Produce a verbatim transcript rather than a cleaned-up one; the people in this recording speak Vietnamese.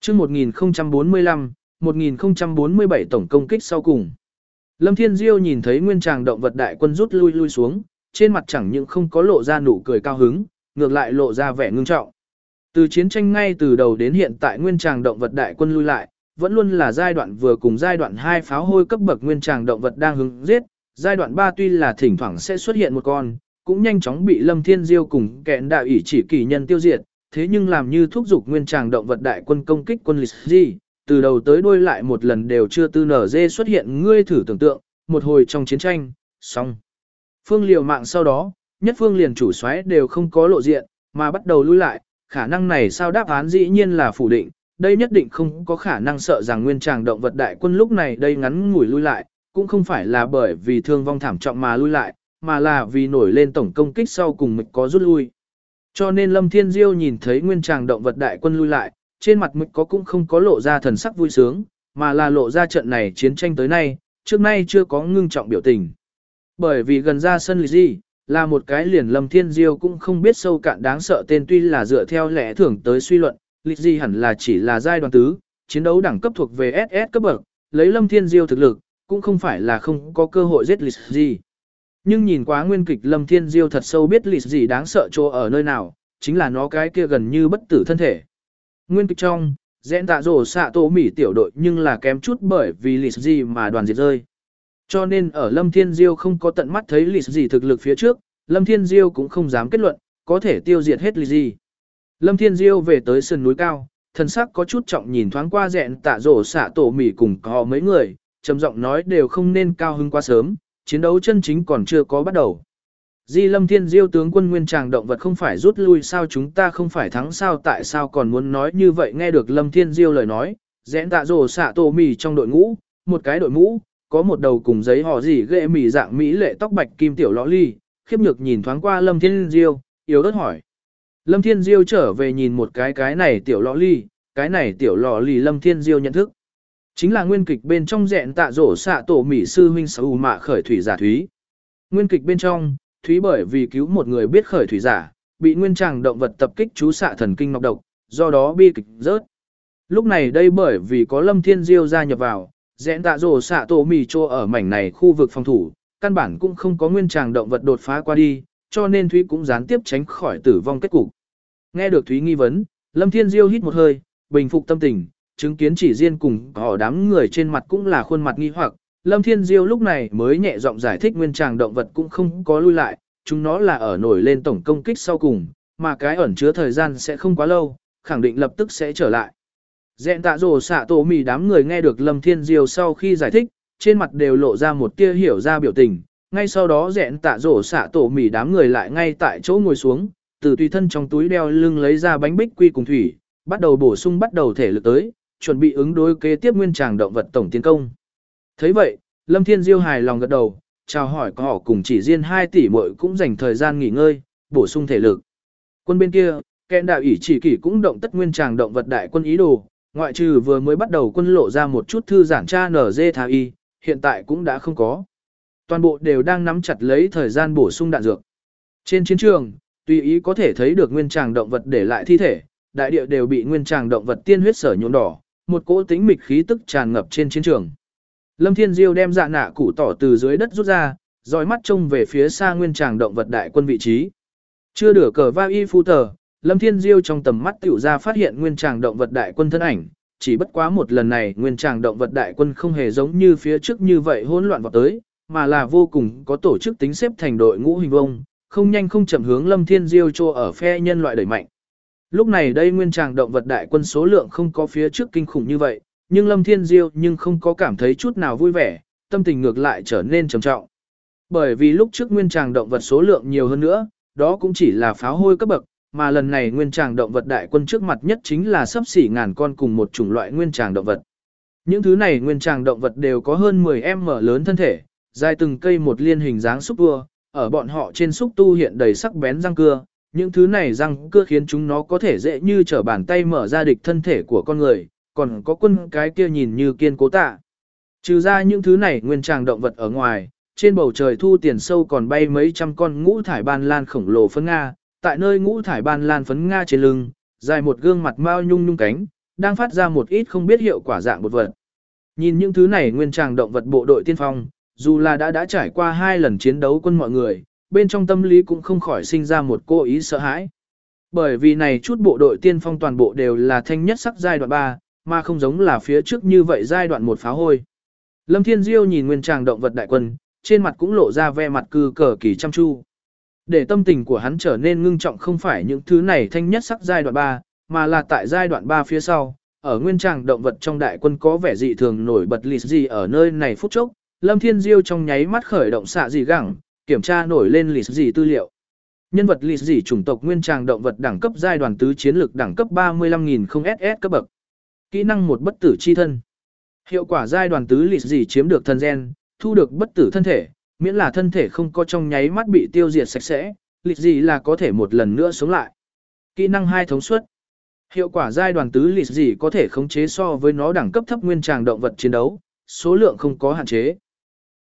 chương một nghìn không trăm bốn mươi lăm, một nghìn không trăm bốn mươi bảy tổng công kích sau cùng. Lâm Thiên Diêu nhìn thấy nguyên tràng động vật đại quân rút lui lui xuống, trên mặt chẳng những không có lộ ra nụ cười cao hứng, ngược lại lộ ra vẻ ngưng trọng. Từ chiến tranh ngay từ đầu đến hiện tại nguyên tràng động vật đại quân lui lại, vẫn luôn là giai đoạn vừa cùng giai đoạn hai pháo hôi cấp bậc nguyên tràng động vật đang hướng giết, giai đoạn ba tuy là thỉnh thoảng sẽ xuất hiện một con, cũng nhanh chóng bị Lâm Thiên Diêu cùng kẹn đạo ỷ chỉ kỳ nhân tiêu diệt, thế nhưng làm như thúc giục nguyên tràng động vật đại quân công kích quân lịch gì, từ đầu tới đuôi lại một lần đều chưa tư nở dê xuất hiện. Ngươi thử tưởng tượng, một hồi trong chiến tranh, xong. Phương liều mạng sau đó, nhất phương liền chủ soái đều không có lộ diện, mà bắt đầu lui lại, khả năng này sao đáp án dĩ nhiên là phủ định, đây nhất định không có khả năng. Sợ rằng nguyên tràng động vật đại quân lúc này đây ngắn ngủi lui lại, cũng không phải là bởi vì thương vong thảm trọng mà lui lại, mà là vì nổi lên tổng công kích sau cùng mịch có rút lui. Cho nên Lâm Thiên Diêu nhìn thấy nguyên tràng động vật đại quân lui lại, trên mặt mịch có cũng không có lộ ra thần sắc vui sướng, mà là lộ ra trận này chiến tranh tới nay, trước nay chưa có ngưng trọng biểu tình. Bởi vì gần ra sân lịch gì, là một cái liền Lâm Thiên Diêu cũng không biết sâu cạn đáng sợ tên, tuy là dựa theo lẽ thường tới suy luận, lịch gì hẳn là chỉ là giai đoạn tứ, chiến đấu đẳng cấp thuộc về ét ét cấp bậc, lấy Lâm Thiên Diêu thực lực, cũng không phải là không có cơ hội giết lịch gì. Nhưng nhìn quá nguyên kịch, Lâm Thiên Diêu thật sâu biết lịch gì đáng sợ chỗ ở nơi nào, chính là nó cái kia gần như bất tử thân thể. Nguyên kịch trong, rẽn tạ rổ xạ tổ mỉ tiểu đội nhưng là kém chút bởi vì lịch gì mà đoàn diệt rơi. Cho nên ở Lâm Thiên Diêu không có tận mắt thấy lịch gì thực lực phía trước, Lâm Thiên Diêu cũng không dám kết luận, có thể tiêu diệt hết lịch gì. Lâm Thiên Diêu về tới sườn núi cao, thân sắc có chút trọng nhìn thoáng qua rẽn tạ rổ xạ tổ mỉ cùng họ mấy người, trầm giọng nói đều không nên cao hứng quá sớm, chiến đấu chân chính còn chưa có bắt đầu. Di Lâm Thiên Diêu tướng quân nguyên tràng động vật không phải rút lui sao, chúng ta không phải thắng sao, tại sao còn muốn nói như vậy? Nghe được Lâm Thiên Diêu lời nói, rẽn tạ rổ xạ tổ mỉ trong đội ngũ, một cái đội mũ, có một đầu cùng giấy họ gì ghệ mỉ dạng mỹ lệ tóc bạch kim tiểu lõ ly, khiếp nhược nhìn thoáng qua Lâm Thiên Diêu, yếu ớt hỏi. Lâm Thiên Diêu trở về nhìn một cái cái này tiểu lõ ly, cái này tiểu lõ ly Lâm Thiên Diêu nhận thức. Chính là nguyên kịch bên trong rẽn tạ rổ xạ tổ mỉ sư huynh Sầu Mạ khởi thủy giả Thúy. Nguyên kịch bên trong, Thúy bởi vì cứu một người biết khởi thủy giả, bị nguyên tràng động vật tập kích chú xạ thần kinh nọc độc, do đó bi kịch rớt. Lúc này đây bởi vì có Lâm Thiên Diêu gia nhập vào, rẽn tạ rổ xạ tổ mỉ trô ở mảnh này khu vực phòng thủ, căn bản cũng không có nguyên tràng động vật đột phá qua đi, cho nên Thúy cũng gián tiếp tránh khỏi tử vong kết cục. Nghe được Thúy nghi vấn, Lâm Thiên Diêu hít một hơi, bình phục tâm tình, chứng kiến chỉ riêng cùng họ đám người trên mặt cũng là khuôn mặt nghi hoặc, Lâm Thiên Diêu lúc này mới nhẹ giọng giải thích nguyên tràng động vật cũng không có lui lại, chúng nó là ở nổi lên tổng công kích sau cùng, mà cái ẩn chứa thời gian sẽ không quá lâu, khẳng định lập tức sẽ trở lại. Rẽn tạ rồ xạ tổ mì đám người nghe được Lâm Thiên Diêu sau khi giải thích, trên mặt đều lộ ra một tia hiểu ra biểu tình, ngay sau đó rẽn tạ rồ xạ tổ mì đám người lại ngay tại chỗ ngồi xuống, từ tùy thân trong túi đeo lưng lấy ra bánh bích quy cùng thủy, bắt đầu bổ sung bắt đầu thể lực tới, chuẩn bị ứng đối kế tiếp nguyên tràng động vật tổng tiến công. Thấy vậy, Lâm Thiên Diêu hài lòng gật đầu, chào hỏi có họ cùng chỉ riêng hai tỷ muội cũng dành thời gian nghỉ ngơi, bổ sung thể lực. Quân bên kia, kẹn đạo ỷ chỉ kỷ cũng động tất nguyên tràng động vật đại quân ý đồ, ngoại trừ vừa mới bắt đầu quân lộ ra một chút thư giãn tra nở dê thà y, hiện tại cũng đã không có. Toàn bộ đều đang nắm chặt lấy thời gian bổ sung đạn dược. Trên chiến trường, tùy ý có thể thấy được nguyên tràng động vật để lại thi thể, đại địa đều bị nguyên tràng động vật tiên huyết sở nhuộm đỏ, một cỗ tính mịch khí tức tràn ngập trên chiến trường. Lâm Thiên Diêu đem dạ nạ củ tỏ từ dưới đất rút ra, dõi mắt trông về phía xa nguyên tràng động vật đại quân vị trí. Chưa đửa cờ va y phu tờ, Lâm Thiên Diêu trong tầm mắt tiểu ra phát hiện nguyên tràng động vật đại quân thân ảnh, chỉ bất quá một lần này nguyên tràng động vật đại quân không hề giống như phía trước như vậy hỗn loạn vào tới, mà là vô cùng có tổ chức tính xếp thành đội ngũ hình vông, không nhanh không chậm hướng Lâm Thiên Diêu cho ở phe nhân loại đẩy mạnh. Lúc này đây nguyên tràng động vật đại quân số lượng không có phía trước kinh khủng như vậy, nhưng Lâm Thiên Diêu nhưng không có cảm thấy chút nào vui vẻ, tâm tình ngược lại trở nên trầm trọng. Bởi vì lúc trước nguyên tràng động vật số lượng nhiều hơn nữa, đó cũng chỉ là pháo hôi cấp bậc, mà lần này nguyên tràng động vật đại quân trước mặt nhất chính là sắp xỉ ngàn con cùng một chủng loại nguyên tràng động vật. Những thứ này nguyên tràng động vật đều có hơn mười em lớn thân thể, dài từng cây một liên hình dáng xúc tua, ở bọn họ trên xúc tu hiện đầy sắc bén răng cưa, những thứ này răng cưa khiến chúng nó có thể dễ như trở bàn tay mở ra địch thân thể của con người, còn có quân cái kia nhìn như kiên cố tạ. Trừ ra những thứ này nguyên tràng động vật ở ngoài, trên bầu trời thu tiền sâu còn bay mấy trăm con ngũ thải ban lan khổng lồ phấn Nga, tại nơi ngũ thải ban lan phấn Nga trên lưng, dài một gương mặt mao nhung nhung cánh, đang phát ra một ít không biết hiệu quả dạng bột vật. Nhìn những thứ này nguyên tràng động vật bộ đội tiên phong, dù là đã đã trải qua hai lần chiến đấu quân mọi người, bên trong tâm lý cũng không khỏi sinh ra một cô ý sợ hãi. Bởi vì này chút bộ đội tiên phong toàn bộ đều là thanh nhất sắc giai đoạn ba, mà không giống là phía trước như vậy giai đoạn một phá hôi. Lâm Thiên Diêu nhìn nguyên tràng động vật đại quân, trên mặt cũng lộ ra vẻ mặt cư cờ kỳ chăm chu. Để tâm tình của hắn trở nên ngưng trọng không phải những thứ này thanh nhất sắc giai đoạn ba, mà là tại giai đoạn ba phía sau, ở nguyên tràng động vật trong đại quân có vẻ dị thường nổi bật lịt gì ở nơi này phút chốc, Lâm Thiên Diêu trong nháy mắt khởi động xạ dị gẳng, kiểm tra nổi lên lịt gì tư liệu. Nhân vật lịt gì chủng tộc nguyên tràng động vật đẳng cấp giai đoạn tứ chiến lực đẳng cấp ba mươi lăm nghìn không ét ét cấp bậc. Kỹ năng một bất tử chi thân. Hiệu quả giai đoạn tứ lịt gì chiếm được thân gen, thu được bất tử thân thể, miễn là thân thể không có trong nháy mắt bị tiêu diệt sạch sẽ, lịt gì là có thể một lần nữa sống lại. Kỹ năng hai thống suất. Hiệu quả giai đoạn tứ lịt gì có thể khống chế so với nó đẳng cấp thấp nguyên tràng động vật chiến đấu, số lượng không có hạn chế.